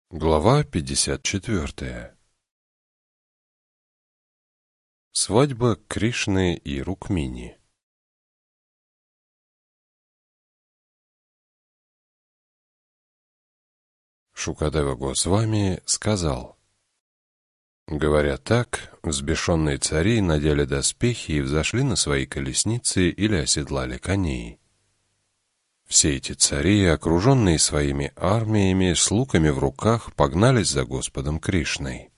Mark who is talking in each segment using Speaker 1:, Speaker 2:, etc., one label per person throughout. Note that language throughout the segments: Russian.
Speaker 1: Глава 54. Свадьба Кришны и Рукмини. Шукадева Госвами сказал: говоря так, взбешенные цари надели доспехи и взошли на свои колесницы или оседлали коней. Все эти цари, окруженные своими армиями, с луками в руках, погнались за Господом Кришной.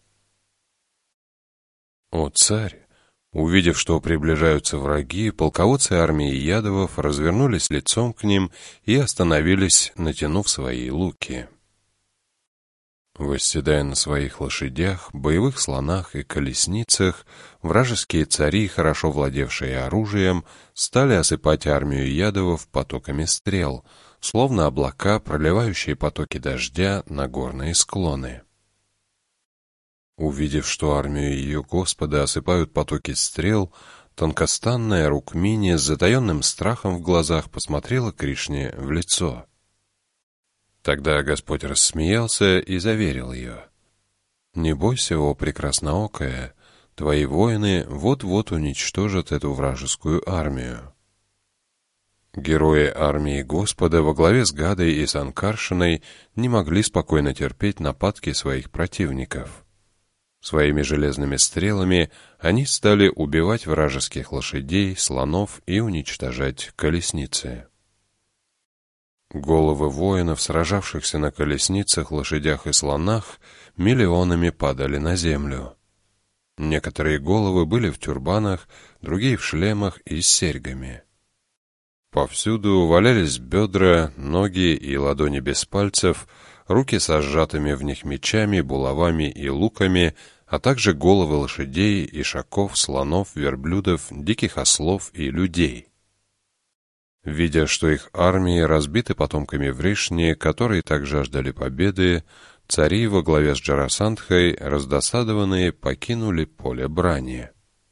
Speaker 1: О царь! Увидев, что приближаются враги, полководцы армии Ядовов развернулись лицом к ним и остановились, натянув свои луки. Восседая на своих лошадях, боевых слонах и колесницах, вражеские цари, хорошо владевшие оружием, стали осыпать армию Ядовов потоками стрел, словно облака, проливающие потоки дождя на горные склоны. Увидев, что армию ее Господа осыпают потоки стрел, тонкостанная Рукмини с затаенным страхом в глазах посмотрела Кришне в лицо. Тогда Господь рассмеялся и заверил ее: «Не бойся, о прекрасноокая, твои воины вот-вот уничтожат эту вражескую армию». Герои армии Господа во главе с Гадой и Санкаршиной не могли спокойно терпеть нападки своих противников. Своими железными стрелами они стали убивать вражеских лошадей, слонов и уничтожать колесницы. Головы воинов, сражавшихся на колесницах, лошадях и слонах, миллионами падали на землю. Некоторые головы были в тюрбанах, другие в шлемах и с серьгами. Повсюду валялись бедра, ноги и ладони без пальцев, руки со сжатыми в них мечами, булавами и луками, а также головы лошадей, ишаков, слонов, верблюдов, диких ослов и людей. Видя, что их армии разбиты потомками Вришни, которые так жаждали победы, цари во главе с Джарасандхой, раздосадованные, покинули поле брани.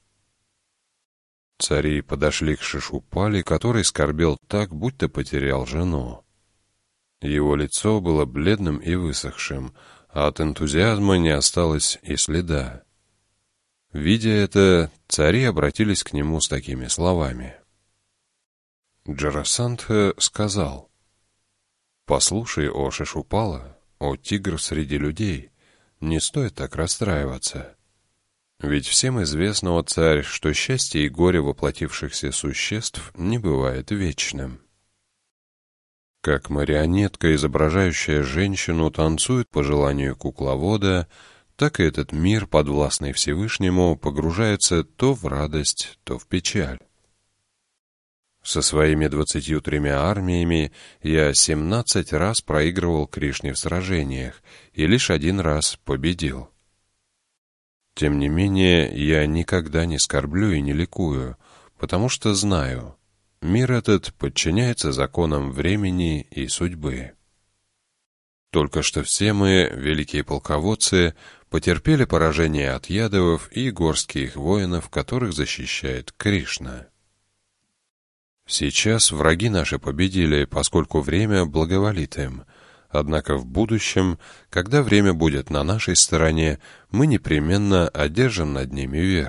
Speaker 1: Цари подошли к Шишупали, который скорбел так, будто потерял жену. Его лицо было бледным и высохшим, а от энтузиазма не осталось и следа. Видя это, цари обратились к нему с такими словами. Джарасандха сказал: «Послушай, о Шишупала, о тигр среди людей, не стоит так расстраиваться. Ведь всем известно, о царь, что счастье и горе воплотившихся существ не бывает вечным. Как марионетка, изображающая женщину, танцует по желанию кукловода, так и этот мир, подвластный Всевышнему, погружается то в радость, то в печаль. Со своими 23 армиями я 17 раз проигрывал Кришне в сражениях и лишь один раз победил. Тем не менее, я никогда не скорблю и не ликую, потому что знаю, мир этот подчиняется законам времени и судьбы. Только что все мы, великие полководцы, потерпели поражение от Ядовов и горских воинов, которых защищает Кришна. Сейчас враги наши победили, поскольку время благоволит им. Однако в будущем, когда время будет на нашей стороне, мы непременно одержим над ними верх».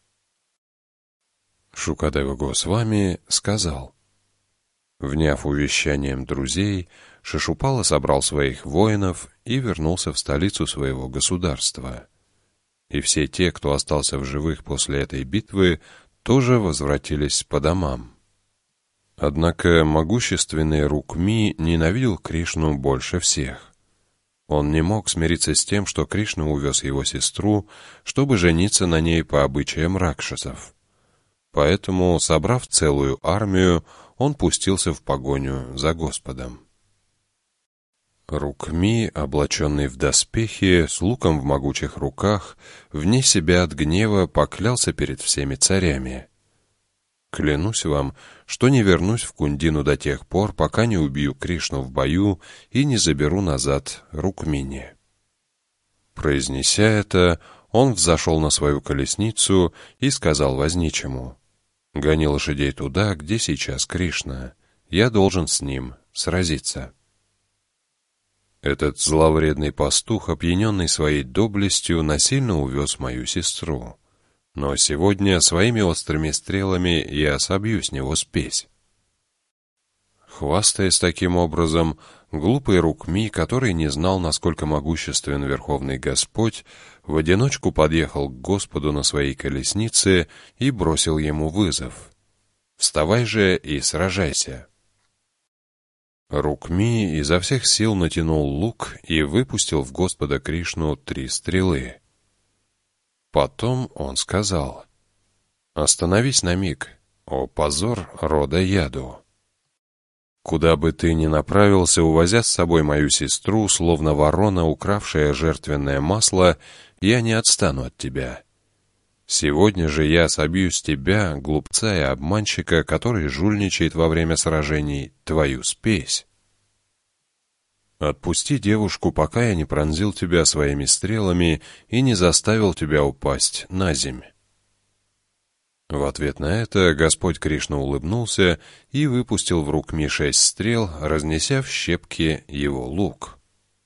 Speaker 1: Шукадева Госвами сказал: вняв увещанием друзей, Шишупала собрал своих воинов и вернулся в столицу своего государства. И все те, кто остался в живых после этой битвы, тоже возвратились по домам. Однако могущественный Рукми ненавидел Кришну больше всех. Он не мог смириться с тем, что Кришна увез его сестру, чтобы жениться на ней по обычаям ракшасов. Поэтому, собрав целую армию, он пустился в погоню за Господом. Рукми, облаченный в доспехи, с луком в могучих руках, вне себя от гнева поклялся перед всеми царями: «Клянусь вам, что не вернусь в Кундину до тех пор, пока не убью Кришну в бою и не заберу назад Рукмини». Произнеся это, он взошел на свою колесницу и сказал возничему: «Гони лошадей туда, где сейчас Кришна. Я должен с ним сразиться». Этот зловредный пастух, опьяненный своей доблестью, насильно увез мою сестру. Но сегодня своими острыми стрелами я собью с него спесь». Хвастаясь таким образом, глупый Рукми, который не знал, насколько могуществен Верховный Господь, в одиночку подъехал к Господу на своей колеснице и бросил ему вызов: «Вставай же и сражайся». Рукми изо всех сил натянул лук и выпустил в Господа Кришну 3 стрелы. Потом он сказал: «Остановись на миг, о позор рода Яду! Куда бы ты ни направился, увозя с собой мою сестру, словно ворона, укравшая жертвенное масло, я не отстану от тебя. Сегодня же я собью с тебя, глупца и обманщика, который жульничает во время сражений, твою спесь. Отпусти девушку, пока я не пронзил тебя своими стрелами и не заставил тебя упасть на земь». В ответ на это Господь Кришна улыбнулся и выпустил в Рукми 6 стрел, разнеся в щепки его лук.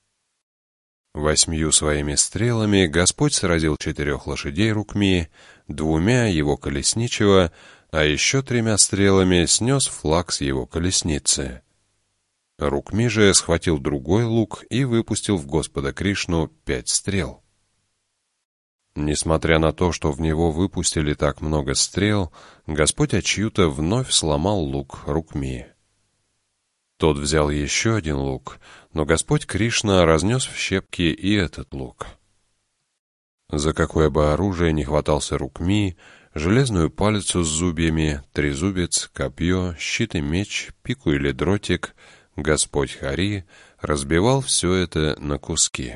Speaker 1: 8 своими стрелами Господь сразил 4 лошадей Рукми, 2 его колесничего, а еще 3 стрелами снес флаг с его колесницы. Рукми же схватил другой лук и выпустил в Господа Кришну 5 стрел. Несмотря на то, что в него выпустили так много стрел, Господь Ачьюта вновь сломал лук Рукми. Тот взял еще 1 лук, но Господь Кришна разнес в щепки и этот лук. За какое бы оружие ни хватался Рукми, железную палицу с зубьями, трезубец, копье, щит и меч, пику или дротик, Господь Хари разбивал все это на куски.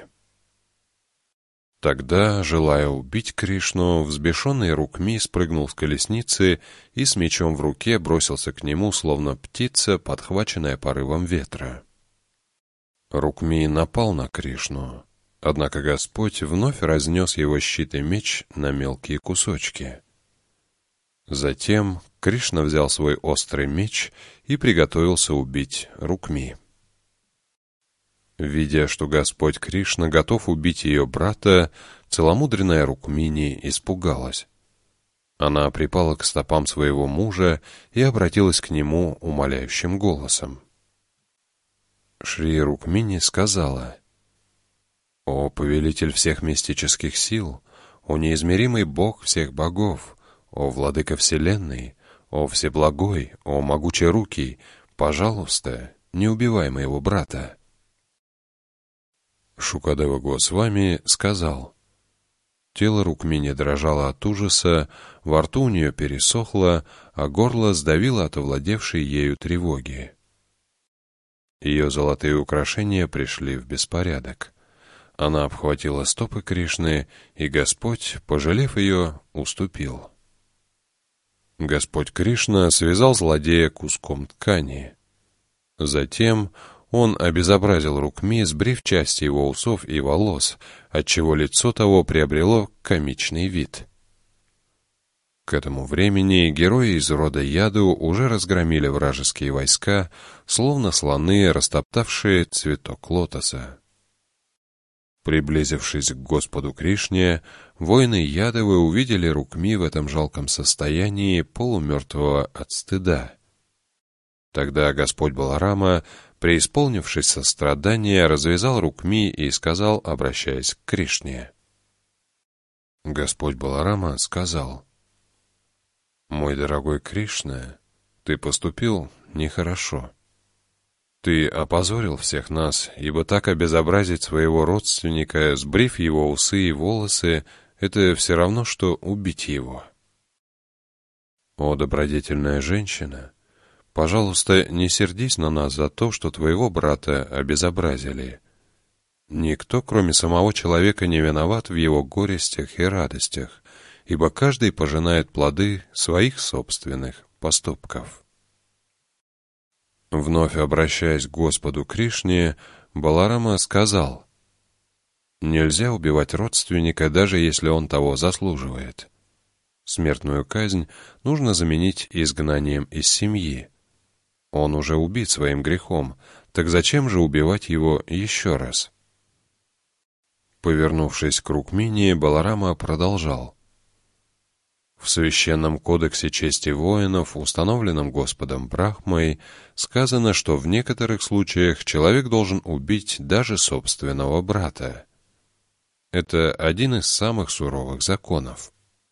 Speaker 1: Тогда, желая убить Кришну, взбешенный Рукми спрыгнул с колесницы и с мечом в руке бросился к нему, словно птица, подхваченная порывом ветра. Рукми напал на Кришну, однако Господь вновь разнес его щит и меч на мелкие кусочки. Затем Кришна взял свой острый меч и приготовился убить Рукми. Видя, что Господь Кришна готов убить ее брата, целомудренная Рукмини испугалась. Она припала к стопам своего мужа и обратилась к нему умоляющим голосом. Шри Рукмини сказала: «О повелитель всех мистических сил, о неизмеримый Бог всех богов, о владыка вселенной, о всеблагой, о могучерукий, пожалуйста, не убивай моего брата». Шукадева Госвами сказал: тело Рукмини дрожало от ужаса, во рту у нее пересохло, а горло сдавило от овладевшей ею тревоги. Ее золотые украшения пришли в беспорядок. Она обхватила стопы Кришны, и Господь, пожалев ее, уступил. Господь Кришна связал злодея куском ткани. Затем он обезобразил Рукми, сбрив части его усов и волос, отчего лицо того приобрело комичный вид. К этому времени герои из рода Яду уже разгромили вражеские войска, словно слоны, растоптавшие цветок лотоса. Приблизившись к Господу Кришне, воины Ядовы увидели Рукми в этом жалком состоянии, полумертвого от стыда. Тогда Господь Баларама, преисполнившись сострадания, развязал Рукми и сказал, обращаясь к Кришне. Господь Баларама сказал: «Мой дорогой Кришна, ты поступил нехорошо. Ты опозорил всех нас, ибо так обезобразить своего родственника, сбрив его усы и волосы, это все равно, что убить его. О, добродетельная женщина, пожалуйста, не сердись на нас за то, что твоего брата обезобразили. Никто, кроме самого человека, не виноват в его горестях и радостях, ибо каждый пожинает плоды своих собственных поступков». Вновь обращаясь к Господу Кришне, Баларама сказал: «Нельзя убивать родственника, даже если он того заслуживает. Смертную казнь нужно заменить изгнанием из семьи. Он уже убит своим грехом, Так зачем же убивать его еще раз? Повернувшись к Рукмини, Баларама продолжал. В Священном кодексе чести воинов, установленном Господом Брахмой, сказано, что в некоторых случаях человек должен убить даже собственного брата. Это один из самых суровых законов.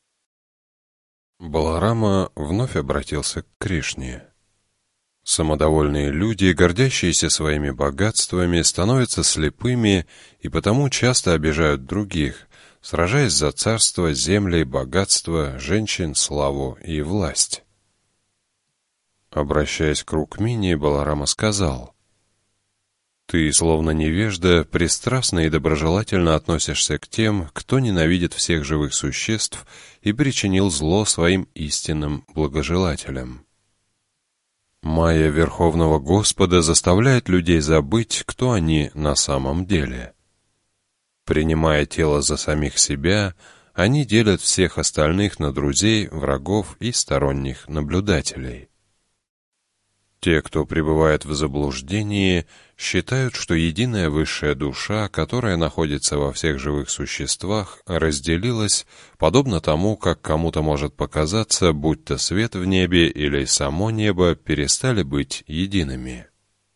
Speaker 1: Баларама вновь обратился к Кришне. Самодовольные люди, гордящиеся своими богатствами, становятся слепыми и потому часто обижают других, сражаясь за царство, земли, богатство, женщин, славу и власть. Обращаясь к Рукмини, Баларама сказал: «Ты, словно невежда, пристрастно и доброжелательно относишься к тем, кто ненавидит всех живых существ и причинил зло своим истинным благожелателям. Майя Верховного Господа заставляет людей забыть, кто они на самом деле. Принимая тело за самих себя, они делят всех остальных на друзей, врагов и сторонних наблюдателей. Те, кто пребывает в заблуждении, считают, что единая высшая душа, которая находится во всех живых существах, разделилась, подобно тому, как кому-то может показаться, будь то свет в небе или само небо перестали быть едиными.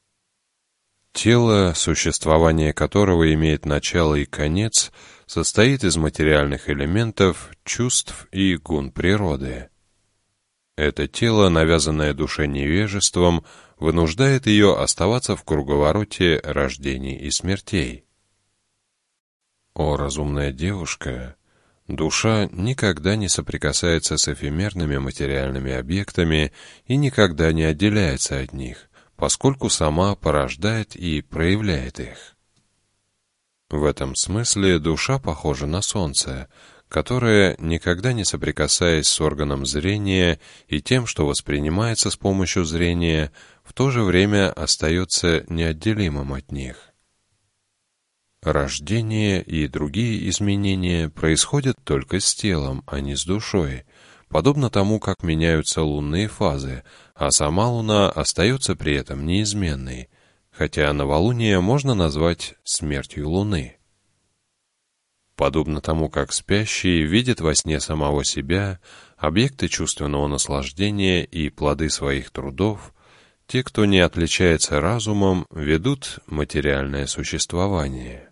Speaker 1: Тело, существование которого имеет начало и конец, состоит из материальных элементов, чувств и гун природы. Это тело, навязанное душе невежеством, вынуждает ее оставаться в круговороте рождений и смертей. О, разумная девушка! Душа никогда не соприкасается с эфемерными материальными объектами и никогда не отделяется от них, поскольку сама порождает и проявляет их. В этом смысле душа похожа на солнце, которое, никогда не соприкасаясь с органом зрения и тем, что воспринимается с помощью зрения, в то же время остается неотделимым от них. Рождение и другие изменения происходят только с телом, а не с душой, подобно тому, как меняются лунные фазы, а сама Луна остается при этом неизменной, хотя новолуние можно назвать смертью Луны. Подобно тому, как спящий видит во сне самого себя, объекты чувственного наслаждения и плоды своих трудов, те, кто не отличается разумом, ведут материальное существование.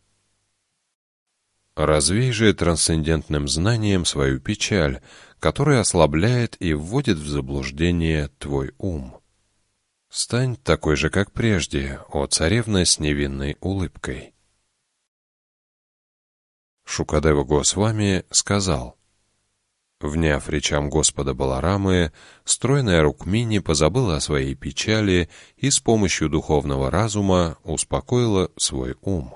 Speaker 1: Развей же трансцендентным знанием свою печаль, которая ослабляет и вводит в заблуждение твой ум. Стань такой же, как прежде, о царевна с невинной улыбкой. Шукадева Госвами сказал: вняв речам Господа Баларамы, стройная Рукмини позабыла о своей печали и с помощью духовного разума успокоила свой ум.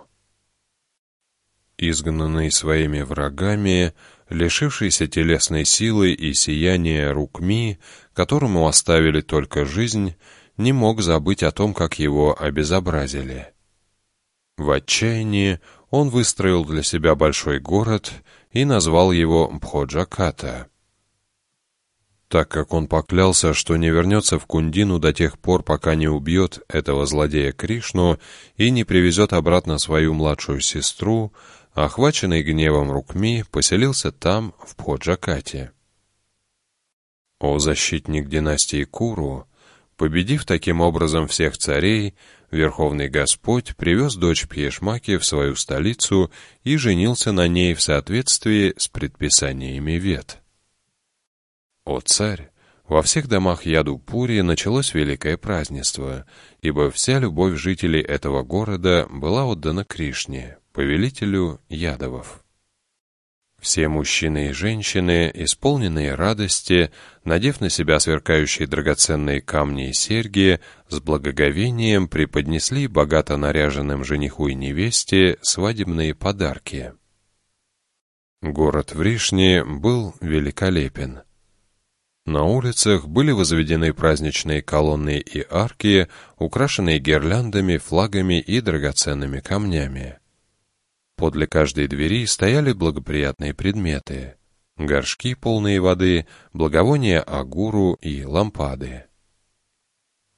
Speaker 1: Изгнанный своими врагами, лишившийся телесной силы и сияния Рукми, которому оставили только жизнь, не мог забыть о том, как его обезобразили. В отчаянии он выстроил для себя большой город и назвал его Бходжаката. Так как он поклялся, что не вернется в Кундину до тех пор, пока не убьет этого злодея Кришну и не привезет обратно свою младшую сестру, охваченный гневом Рукми поселился там, в Бходжакате. О защитник династии Куру! Победив таким образом всех царей, Верховный Господь привез дочь Пхешмаки в свою столицу и женился на ней в соответствии с предписаниями Вед. О царь! Во всех домах Ядупури началось великое празднество, ибо вся любовь жителей этого города была отдана Кришне, повелителю Ядовов. Все мужчины и женщины, исполненные радости, надев на себя сверкающие драгоценные камни и серьги, с благоговением преподнесли богато наряженным жениху и невесте свадебные подарки. Город Вришни был великолепен. На улицах были возведены праздничные колонны и арки, украшенные гирляндами, флагами и драгоценными камнями. Подле каждой двери стояли благоприятные предметы: горшки, полные воды, благовония агуру и лампады.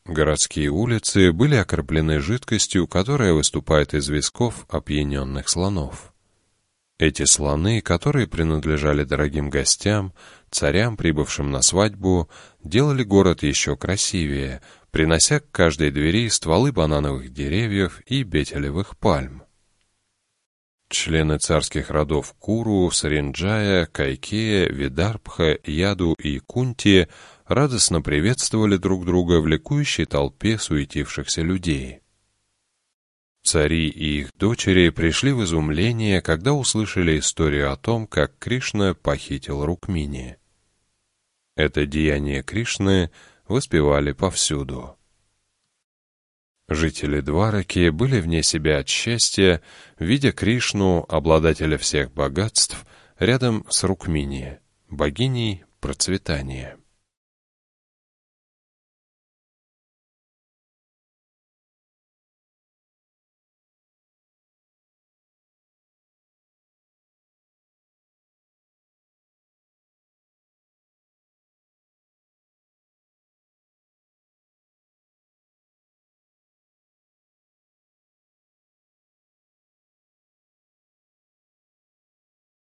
Speaker 1: Городские улицы были окроплены жидкостью, которая выступает из висков опьяненных слонов. Эти слоны, которые принадлежали дорогим гостям, царям, прибывшим на свадьбу, делали город еще красивее, принося к каждой двери стволы банановых деревьев и бетелевых пальм. Члены царских родов Куру, Саринджая, Кайкея, Видарбха, Яду и Кунти радостно приветствовали друг друга в ликующей толпе суетившихся людей. Цари и их дочери пришли в изумление, когда услышали историю о том, как Кришна похитил Рукмини. Это деяние Кришны воспевали повсюду. Жители Двараки были вне себя от счастья, видя Кришну, обладателя всех богатств, рядом с Рукмини, богиней процветания.